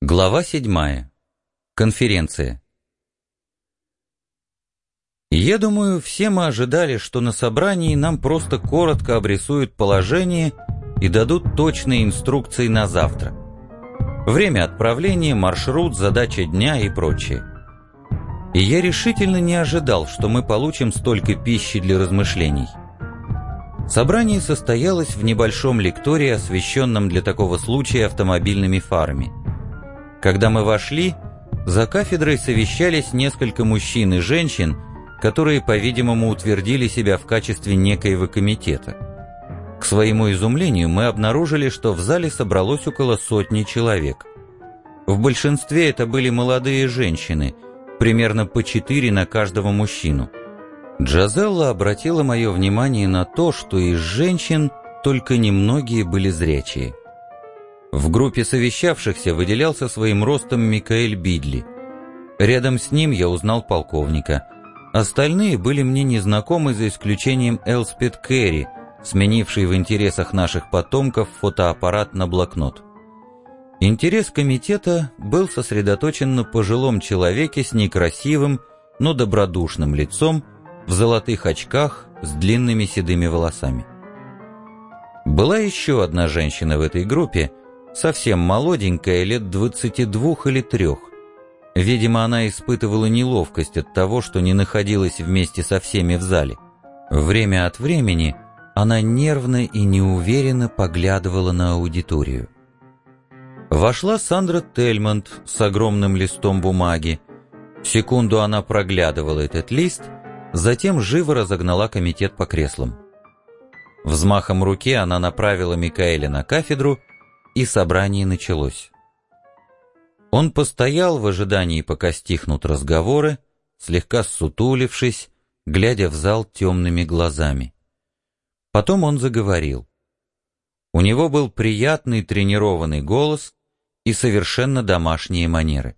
Глава 7. Конференция. Я думаю, все мы ожидали, что на собрании нам просто коротко обрисуют положение и дадут точные инструкции на завтра. Время отправления, маршрут, задача дня и прочее. И я решительно не ожидал, что мы получим столько пищи для размышлений. Собрание состоялось в небольшом лектории, освещенном для такого случая автомобильными фарами. Когда мы вошли, за кафедрой совещались несколько мужчин и женщин, которые, по-видимому, утвердили себя в качестве некоего комитета. К своему изумлению мы обнаружили, что в зале собралось около сотни человек. В большинстве это были молодые женщины, примерно по 4 на каждого мужчину. Джазелла обратила мое внимание на то, что из женщин только немногие были зрячие. В группе совещавшихся выделялся своим ростом Микаэль Бидли. Рядом с ним я узнал полковника. Остальные были мне незнакомы за исключением Элспет Керри, сменившей в интересах наших потомков фотоаппарат на блокнот. Интерес комитета был сосредоточен на пожилом человеке с некрасивым, но добродушным лицом, в золотых очках с длинными седыми волосами. Была еще одна женщина в этой группе, совсем молоденькая, лет 22 или 3. Видимо, она испытывала неловкость от того, что не находилась вместе со всеми в зале. Время от времени она нервно и неуверенно поглядывала на аудиторию. Вошла Сандра Тельмонт с огромным листом бумаги. Секунду она проглядывала этот лист, затем живо разогнала комитет по креслам. Взмахом руки она направила Микаэля на кафедру, и собрание началось. Он постоял в ожидании, пока стихнут разговоры, слегка ссутулившись, глядя в зал темными глазами. Потом он заговорил. У него был приятный тренированный голос и совершенно домашние манеры.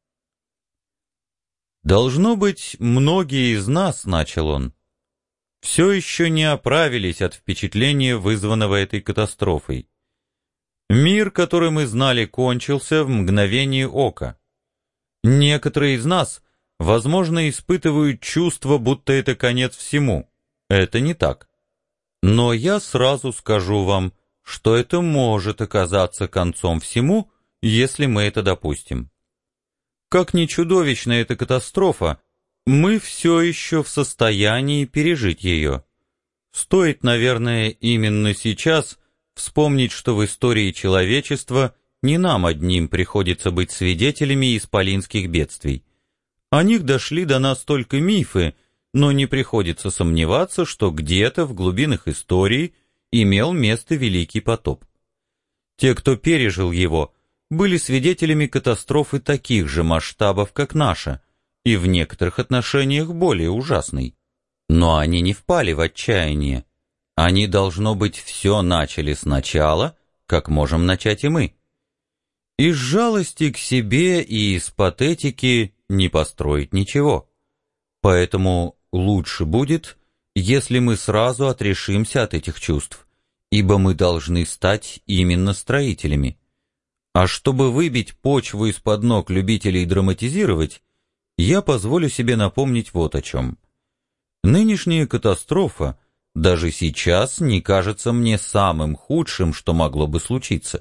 «Должно быть, многие из нас, — начал он, — все еще не оправились от впечатления, вызванного этой катастрофой. Мир, который мы знали, кончился в мгновение ока. Некоторые из нас, возможно, испытывают чувство, будто это конец всему. Это не так. Но я сразу скажу вам, что это может оказаться концом всему, если мы это допустим. Как ни чудовищна эта катастрофа, мы все еще в состоянии пережить ее. Стоит, наверное, именно сейчас вспомнить, что в истории человечества не нам одним приходится быть свидетелями исполинских бедствий. О них дошли до нас только мифы, но не приходится сомневаться, что где-то в глубинах истории имел место Великий потоп. Те, кто пережил его, были свидетелями катастрофы таких же масштабов, как наша, и в некоторых отношениях более ужасной. Но они не впали в отчаяние. Они, должно быть, все начали сначала, как можем начать и мы. Из жалости к себе и из патетики не построить ничего. Поэтому лучше будет, если мы сразу отрешимся от этих чувств, ибо мы должны стать именно строителями. А чтобы выбить почву из-под ног любителей драматизировать, я позволю себе напомнить вот о чем. Нынешняя катастрофа даже сейчас не кажется мне самым худшим, что могло бы случиться.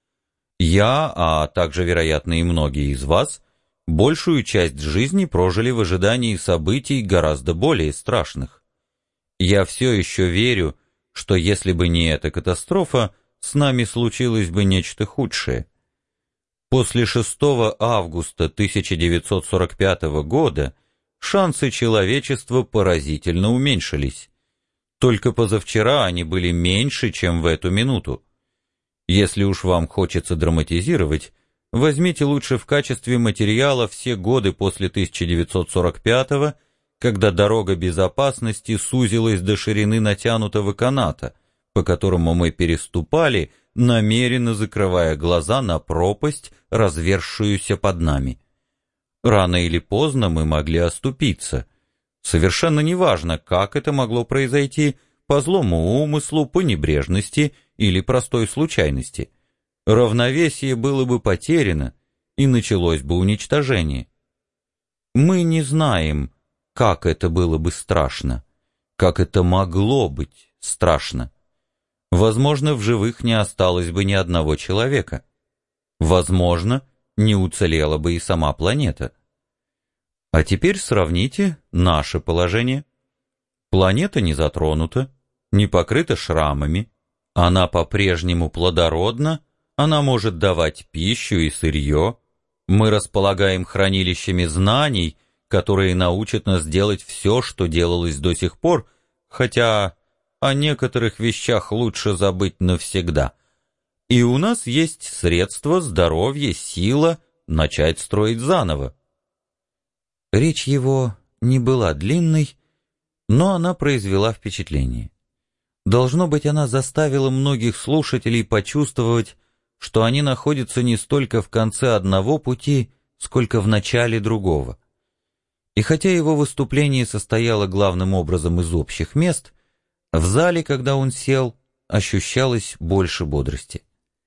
Я, а также, вероятно, и многие из вас, большую часть жизни прожили в ожидании событий гораздо более страшных. Я все еще верю, что если бы не эта катастрофа, с нами случилось бы нечто худшее. После 6 августа 1945 года шансы человечества поразительно уменьшились. Только позавчера они были меньше, чем в эту минуту. Если уж вам хочется драматизировать, возьмите лучше в качестве материала все годы после 1945-го, когда дорога безопасности сузилась до ширины натянутого каната, по которому мы переступали, намеренно закрывая глаза на пропасть, разверзшуюся под нами. Рано или поздно мы могли оступиться. Совершенно неважно, как это могло произойти, по злому умыслу, по небрежности или простой случайности. Равновесие было бы потеряно, и началось бы уничтожение. Мы не знаем, как это было бы страшно, как это могло быть страшно. Возможно, в живых не осталось бы ни одного человека. Возможно, не уцелела бы и сама планета. А теперь сравните наше положение. Планета не затронута, не покрыта шрамами, она по-прежнему плодородна, она может давать пищу и сырье, мы располагаем хранилищами знаний, которые научат нас делать все, что делалось до сих пор, хотя о некоторых вещах лучше забыть навсегда. И у нас есть средства, здоровье, сила начать строить заново. Речь его не была длинной, но она произвела впечатление. Должно быть, она заставила многих слушателей почувствовать, что они находятся не столько в конце одного пути, сколько в начале другого. И хотя его выступление состояло главным образом из общих мест, в зале, когда он сел, ощущалось больше бодрости.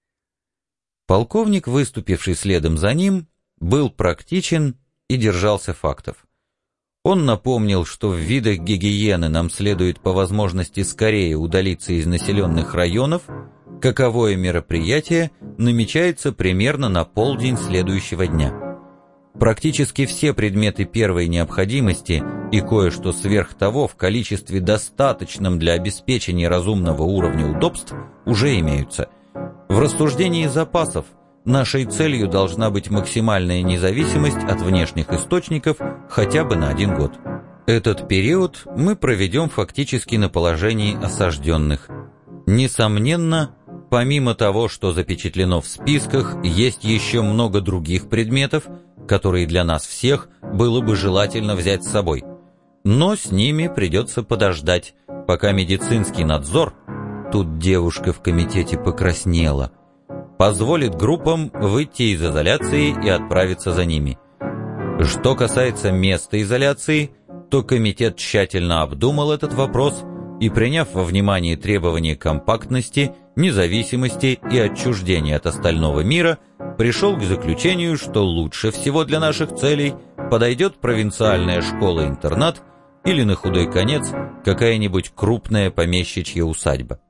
Полковник, выступивший следом за ним, был практичен и держался фактов. Он напомнил, что в видах гигиены нам следует по возможности скорее удалиться из населенных районов, каковое мероприятие намечается примерно на полдень следующего дня. Практически все предметы первой необходимости и кое-что сверх того в количестве достаточном для обеспечения разумного уровня удобств уже имеются. В рассуждении запасов нашей целью должна быть максимальная независимость от внешних источников хотя бы на 1 год. Этот период мы проведем фактически на положении осажденных. Несомненно, помимо того, что запечатлено в списках, есть еще много других предметов, которые для нас всех было бы желательно взять с собой. Но с ними придется подождать, пока медицинский надзор, тут девушка в комитете покраснела, позволит группам выйти из изоляции и отправиться за ними. Что касается места изоляции, то комитет тщательно обдумал этот вопрос и, приняв во внимание требования компактности, независимости и отчуждения от остального мира, пришел к заключению, что лучше всего для наших целей подойдет провинциальная школа-интернат или, на худой конец, какая-нибудь крупная помещичья усадьба.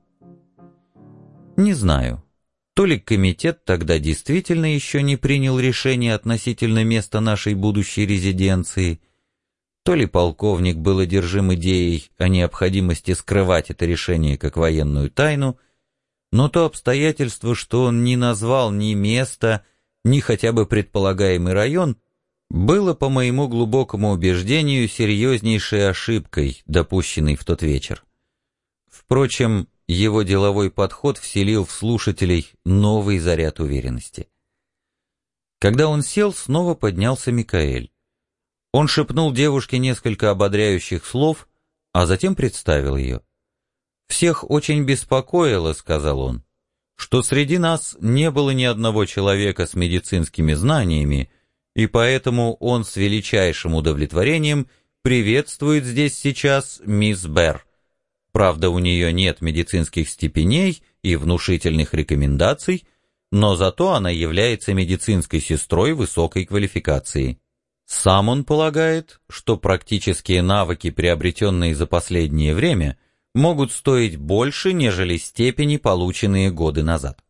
Не знаю, то ли комитет тогда действительно еще не принял решение относительно места нашей будущей резиденции, то ли полковник был одержим идеей о необходимости скрывать это решение как военную тайну, но то обстоятельство, что он не назвал ни места, ни хотя бы предполагаемый район, было, по моему глубокому убеждению, серьезнейшей ошибкой, допущенной в тот вечер. Впрочем, его деловой подход вселил в слушателей новый заряд уверенности. Когда он сел, снова поднялся Микаэль. Он шепнул девушке несколько ободряющих слов, а затем представил ее. «Всех очень беспокоило, — сказал он, — что среди нас не было ни одного человека с медицинскими знаниями, и поэтому он с величайшим удовлетворением приветствует здесь сейчас мисс Берр. Правда, у нее нет медицинских степеней и внушительных рекомендаций, но зато она является медицинской сестрой высокой квалификации. Сам он полагает, что практические навыки, приобретенные за последнее время, могут стоить больше, нежели степени, полученные годы назад».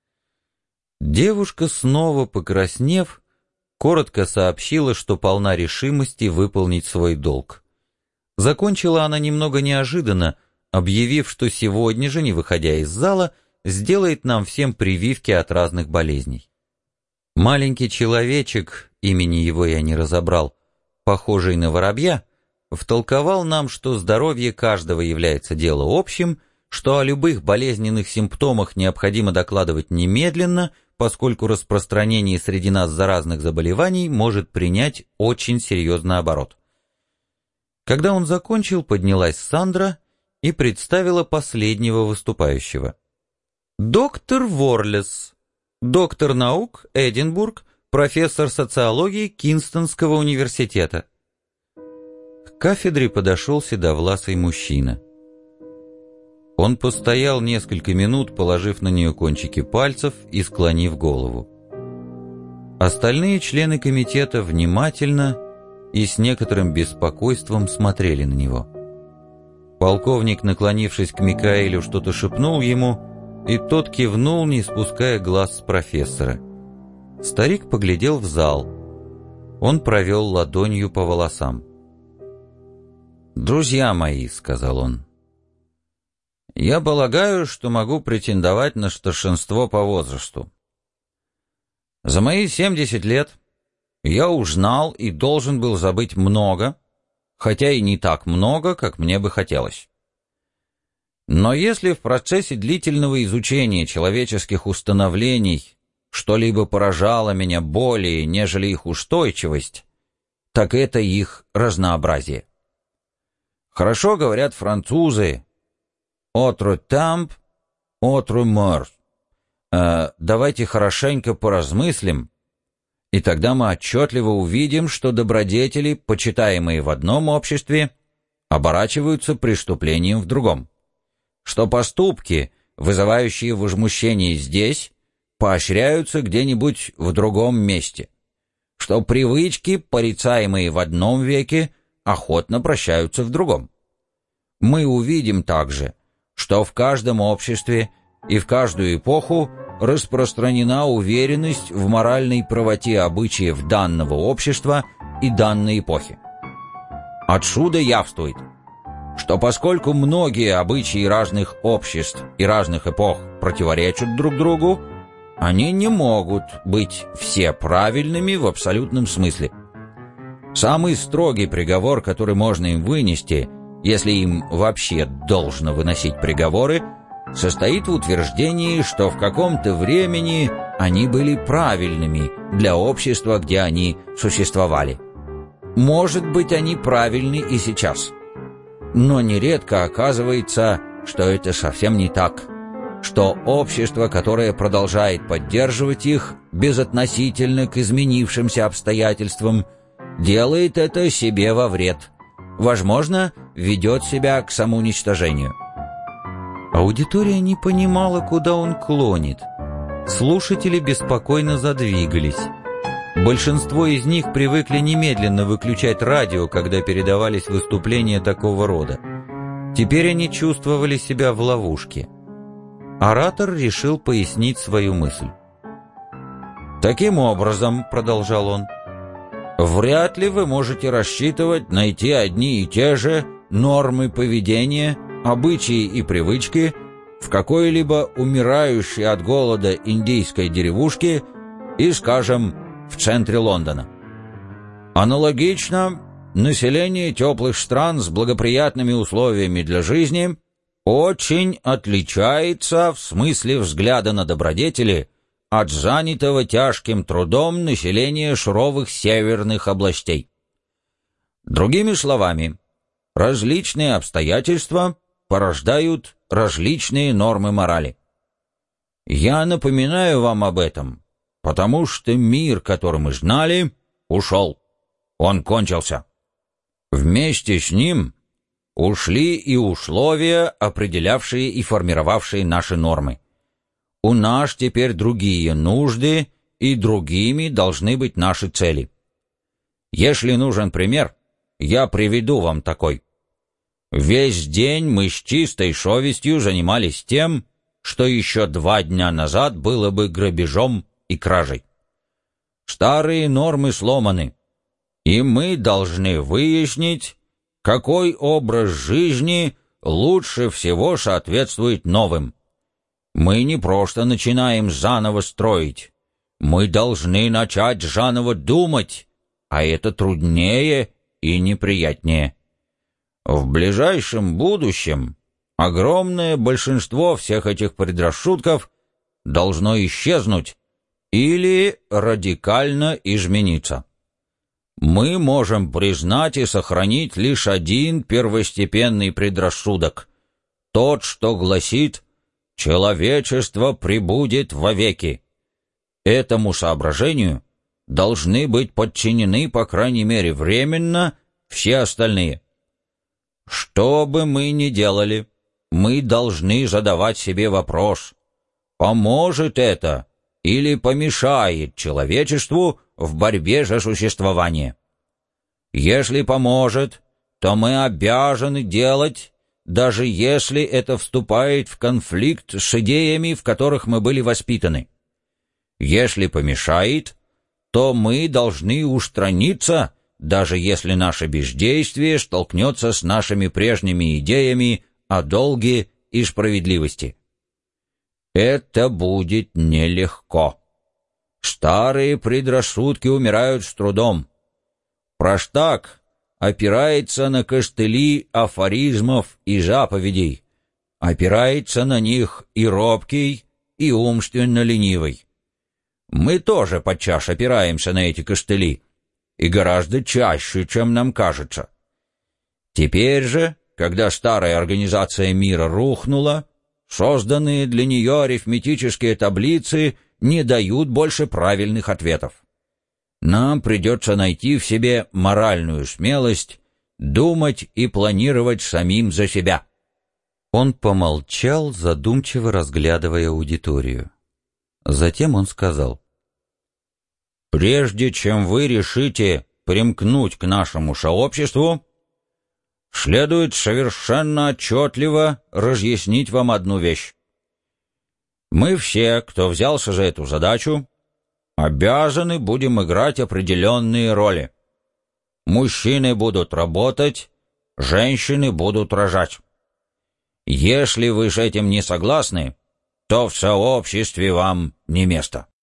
Девушка, снова покраснев, коротко сообщила, что полна решимости выполнить свой долг. Закончила она немного неожиданно, объявив, что сегодня же, не выходя из зала, сделает нам всем прививки от разных болезней. Маленький человечек, имени его я не разобрал, похожий на воробья, втолковал нам, что здоровье каждого является делом общим, что о любых болезненных симптомах необходимо докладывать немедленно, поскольку распространение среди нас заразных заболеваний может принять очень серьезный оборот. Когда он закончил, поднялась Сандра и представила последнего выступающего. Доктор Ворлес, доктор наук, Эдинбург, профессор социологии Кинстонского университета. К кафедре подошел седовласый мужчина. Он постоял несколько минут, положив на нее кончики пальцев и склонив голову. Остальные члены комитета внимательно и с некоторым беспокойством смотрели на него. Полковник, наклонившись к Микаэлю, что-то шепнул ему, и тот кивнул, не спуская глаз с профессора. Старик поглядел в зал. Он провел ладонью по волосам. «Друзья мои», — сказал он, — «я полагаю, что могу претендовать на старшинство по возрасту. За мои 70 лет я узнал и должен был забыть много, хотя и не так много, как мне бы хотелось. Но если в процессе длительного изучения человеческих установлений что-либо поражало меня более, нежели их устойчивость, так это их разнообразие. Хорошо говорят французы «autre temps, autre mort». Давайте хорошенько поразмыслим, и тогда мы отчетливо увидим, что добродетели, почитаемые в одном обществе, оборачиваются преступлением в другом, что поступки, вызывающие возмущение здесь, поощряются где-нибудь в другом месте, что привычки, порицаемые в одном веке, охотно прощаются в другом. Мы увидим также, что в каждом обществе и в каждую эпоху распространена уверенность в моральной правоте обычаев данного общества и данной эпохи. Отсюда явствует, что поскольку многие обычаи разных обществ и разных эпох противоречат друг другу, они не могут быть все правильными в абсолютном смысле. Самый строгий приговор, который можно им вынести, если им вообще должно выносить приговоры, состоит в утверждении, что в каком-то времени они были правильными для общества, где они существовали. Может быть, они правильны и сейчас. Но нередко оказывается, что это совсем не так, что общество, которое продолжает поддерживать их безотносительно к изменившимся обстоятельствам, делает это себе во вред, возможно, ведет себя к самоуничтожению. Аудитория не понимала, куда он клонит. Слушатели беспокойно задвигались. Большинство из них привыкли немедленно выключать радио, когда передавались выступления такого рода. Теперь они чувствовали себя в ловушке. Оратор решил пояснить свою мысль. «Таким образом, — продолжал он, — вряд ли вы можете рассчитывать найти одни и те же нормы поведения, обычаи и привычки в какой-либо умирающей от голода индийской деревушке и, скажем, в центре Лондона. Аналогично, население теплых стран с благоприятными условиями для жизни очень отличается в смысле взгляда на добродетели от занятого тяжким трудом населения суровых северных областей. Другими словами, различные обстоятельства порождают различные нормы морали. Я напоминаю вам об этом, потому что мир, который мы знали, ушел. Он кончился. Вместе с ним ушли и условия, определявшие и формировавшие наши нормы. У нас теперь другие нужды, и другими должны быть наши цели. Если нужен пример, я приведу вам такой. Весь день мы с чистой совестью занимались тем, что еще 2 дня назад было бы грабежом и кражей. Старые нормы сломаны, и мы должны выяснить, какой образ жизни лучше всего соответствует новым. Мы не просто начинаем заново строить, мы должны начать заново думать, а это труднее и неприятнее. В ближайшем будущем огромное большинство всех этих предрассудков должно исчезнуть или радикально измениться. Мы можем признать и сохранить лишь один первостепенный предрассудок, тот, что гласит «человечество пребудет вовеки». Этому соображению должны быть подчинены, по крайней мере временно, все остальные. Что бы мы ни делали, мы должны задавать себе вопрос, поможет это или помешает человечеству в борьбе за существование. Если поможет, то мы обязаны делать, даже если это вступает в конфликт с идеями, в которых мы были воспитаны. Если помешает, то мы должны устраниться, даже если наше бездействие столкнется с нашими прежними идеями о долге и справедливости. Это будет нелегко. Старые предрассудки умирают с трудом. Проштак опирается на костыли афоризмов и заповедей, опирается на них и робкий, и умственно ленивый. Мы тоже подчас опираемся на эти костыли, и гораздо чаще, чем нам кажется. Теперь же, когда старая организация мира рухнула, созданные для нее арифметические таблицы не дают больше правильных ответов. Нам придется найти в себе моральную смелость думать и планировать самим за себя. Он помолчал, задумчиво разглядывая аудиторию. Затем он сказал: «Прежде чем вы решите примкнуть к нашему сообществу, следует совершенно отчетливо разъяснить вам одну вещь. Мы все, кто взялся за эту задачу, обязаны будем играть определенные роли. Мужчины будут работать, женщины будут рожать. Если вы с этим не согласны, то в сообществе вам не место».